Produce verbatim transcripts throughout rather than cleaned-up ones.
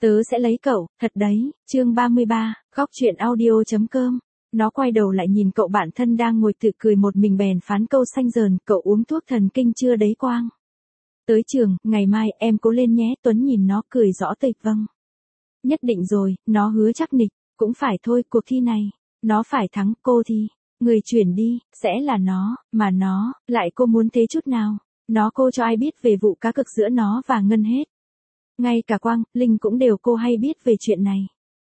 Tớ sẽ lấy cậu, thật đấy, chương ba mươi ba, góc chuyện audio.com. Nó quay đầu lại nhìn cậu bạn thân đang ngồi tự cười một mình bèn phán câu xanh dờn, cậu uống thuốc thần kinh chưa đấy Quang? Tới trường, ngày mai em cố lên nhé. Tuấn nhìn nó cười rõ tịch vâng. Nhất định rồi, nó hứa chắc nịch, cũng phải thôi, cuộc thi này, nó phải thắng. Cô thì, người chuyển đi, sẽ là nó, mà nó, lại cô muốn thế chút nào, nó cô cho ai biết về vụ cá cược giữa nó và Ngân hết. Ngay cả Quang, Linh cũng đều cô hay biết về chuyện này.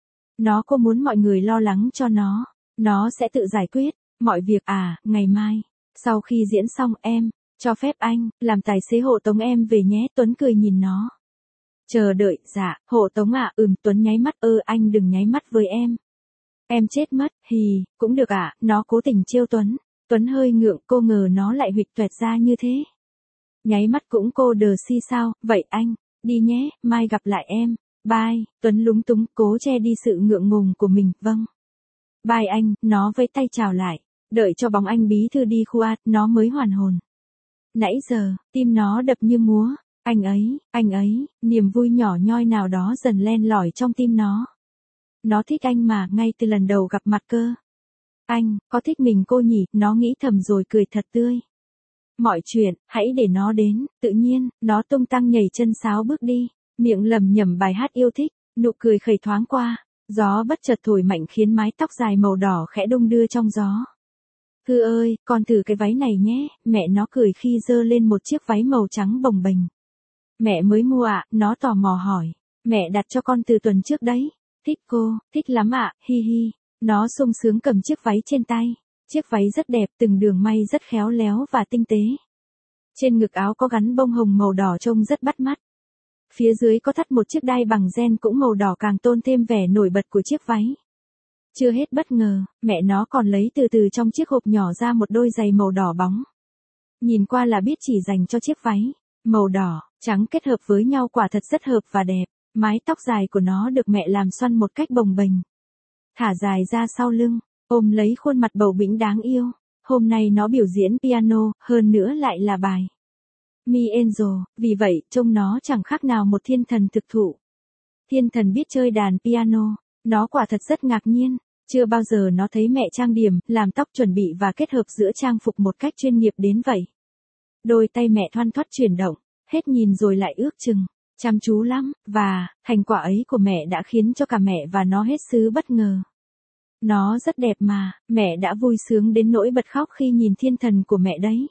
Nó cô muốn mọi người lo lắng cho nó, nó sẽ tự giải quyết, mọi việc à, ngày mai, sau khi diễn xong em, cho phép anh, làm tài xế hộ tống em về nhé. Tuấn cười nhìn nó. Chờ đợi, dạ, hộ tống ạ, à, ừm, Tuấn nháy mắt, ơ anh đừng nháy mắt với em. Em chết mất, hì, cũng được ạ, à, nó cố tình trêu Tuấn. Tuấn hơi ngượng, cô ngờ nó lại huỵch toẹt ra như thế. Nháy mắt cũng cô đờ si sao, vậy anh, đi nhé, mai gặp lại em, bye. Tuấn lúng túng, cố che đi sự ngượng ngùng của mình, vâng. Bye anh, nó vẫy tay chào lại, đợi cho bóng anh bí thư đi khuya, nó mới hoàn hồn. Nãy giờ, tim nó đập như múa, anh ấy, anh ấy, niềm vui nhỏ nhoi nào đó dần len lỏi trong tim nó. Nó thích anh mà, ngay từ lần đầu gặp mặt cơ. Anh, có thích mình cô nhỉ, nó nghĩ thầm rồi cười thật tươi. Mọi chuyện, hãy để nó đến, tự nhiên, nó tung tăng nhảy chân sáo bước đi, miệng lẩm nhẩm bài hát yêu thích, nụ cười khẩy thoáng qua, gió bất chợt thổi mạnh khiến mái tóc dài màu đỏ khẽ đung đưa trong gió. Thư ơi, con thử cái váy này nhé, mẹ nó cười khi giơ lên một chiếc váy màu trắng bồng bềnh. Mẹ mới mua ạ, à, nó tò mò hỏi, mẹ đặt cho con từ tuần trước đấy. Thích cô, thích lắm ạ, à, hi hi, nó sung sướng cầm chiếc váy trên tay. Chiếc váy rất đẹp, từng đường may rất khéo léo và tinh tế. Trên ngực áo có gắn bông hồng màu đỏ trông rất bắt mắt. Phía dưới có thắt một chiếc đai bằng ren cũng màu đỏ càng tôn thêm vẻ nổi bật của chiếc váy. Chưa hết bất ngờ, mẹ nó còn lấy từ từ trong chiếc hộp nhỏ ra một đôi giày màu đỏ bóng. Nhìn qua là biết chỉ dành cho chiếc váy. Màu đỏ, trắng kết hợp với nhau quả thật rất hợp và đẹp. Mái tóc dài của nó được mẹ làm xoăn một cách bồng bềnh. Thả dài ra sau lưng, ôm lấy khuôn mặt bầu bĩnh đáng yêu. Hôm nay nó biểu diễn piano, hơn nữa lại là bài Mi Angel, vì vậy trông nó chẳng khác nào một thiên thần thực thụ. Thiên thần biết chơi đàn piano, nó quả thật rất ngạc nhiên, chưa bao giờ nó thấy mẹ trang điểm, làm tóc chuẩn bị và kết hợp giữa trang phục một cách chuyên nghiệp đến vậy. Đôi tay mẹ thoăn thoắt chuyển động, hết nhìn rồi lại ước chừng, chăm chú lắm, và, thành quả ấy của mẹ đã khiến cho cả mẹ và nó hết sức bất ngờ. Nó rất đẹp mà, mẹ đã vui sướng đến nỗi bật khóc khi nhìn thiên thần của mẹ đấy.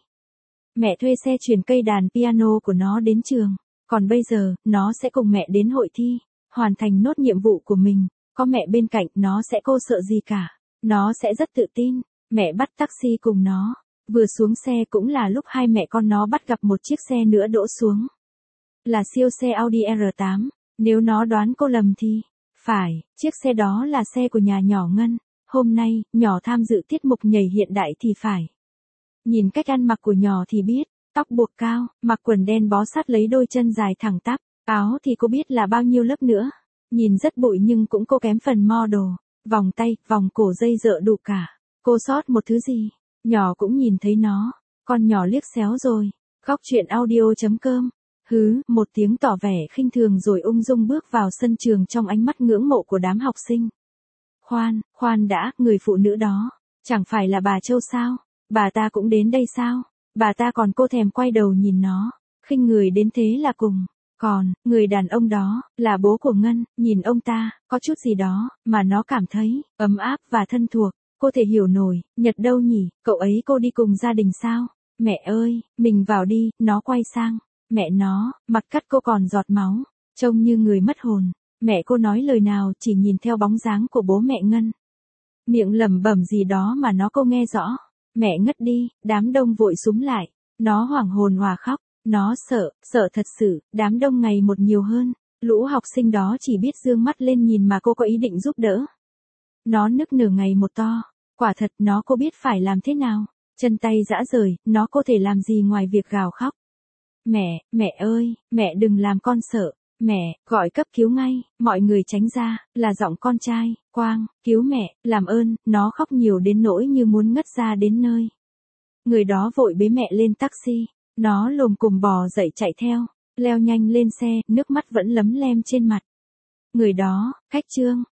Mẹ thuê xe chuyển cây đàn piano của nó đến trường, còn bây giờ, nó sẽ cùng mẹ đến hội thi, hoàn thành nốt nhiệm vụ của mình. Có mẹ bên cạnh, nó sẽ cô sợ gì cả, nó sẽ rất tự tin. Mẹ bắt taxi cùng nó, vừa xuống xe cũng là lúc hai mẹ con nó bắt gặp một chiếc xe nữa đỗ xuống. Là siêu xe Audi R tám, nếu nó đoán cô lầm thì, phải, chiếc xe đó là xe của nhà nhỏ Ngân. Hôm nay, nhỏ tham dự tiết mục nhảy hiện đại thì phải. Nhìn cách ăn mặc của nhỏ thì biết, tóc buộc cao, mặc quần đen bó sát lấy đôi chân dài thẳng tắp, áo thì cô biết là bao nhiêu lớp nữa. Nhìn rất bụi nhưng cũng cô kém phần model, vòng tay, vòng cổ dây dợ đủ cả. Cô sót một thứ gì, nhỏ cũng nhìn thấy nó, con nhỏ liếc xéo rồi. Góc chuyện audio.com. Hứ, một tiếng tỏ vẻ khinh thường rồi ung dung bước vào sân trường trong ánh mắt ngưỡng mộ của đám học sinh. Khoan, khoan đã, người phụ nữ đó, chẳng phải là bà Châu sao? Bà ta cũng đến đây sao? Bà ta còn cô thèm quay đầu nhìn nó, khinh người đến thế là cùng. Còn, người đàn ông đó, là bố của Ngân, nhìn ông ta, có chút gì đó, mà nó cảm thấy, ấm áp và thân thuộc. Cô thể hiểu nổi, Nhật đâu nhỉ, cậu ấy cô đi cùng gia đình sao? Mẹ ơi, mình vào đi, nó quay sang. Mẹ nó, mặt cắt cô còn giọt máu, trông như người mất hồn. Mẹ cô nói lời nào chỉ nhìn theo bóng dáng của bố mẹ Ngân. Miệng lẩm bẩm gì đó mà nó cô nghe rõ. Mẹ ngất đi, đám đông vội súm lại. Nó hoảng hồn hòa khóc. Nó sợ, sợ thật sự, đám đông ngày một nhiều hơn. Lũ học sinh đó chỉ biết dương mắt lên nhìn mà cô có ý định giúp đỡ. Nó nức nở ngày một to. Quả thật nó cô biết phải làm thế nào. Chân tay rã rời, nó có thể làm gì ngoài việc gào khóc. Mẹ, mẹ ơi, mẹ đừng làm con sợ. Mẹ, gọi cấp cứu ngay, mọi người tránh ra, là giọng con trai. Quang, cứu mẹ, làm ơn. Nó khóc nhiều đến nỗi như muốn ngất ra đến nơi. Người đó vội bế mẹ lên taxi. Nó lồm cồm bò dậy chạy theo, leo nhanh lên xe, nước mắt vẫn lấm lem trên mặt. Người đó, cách Trương.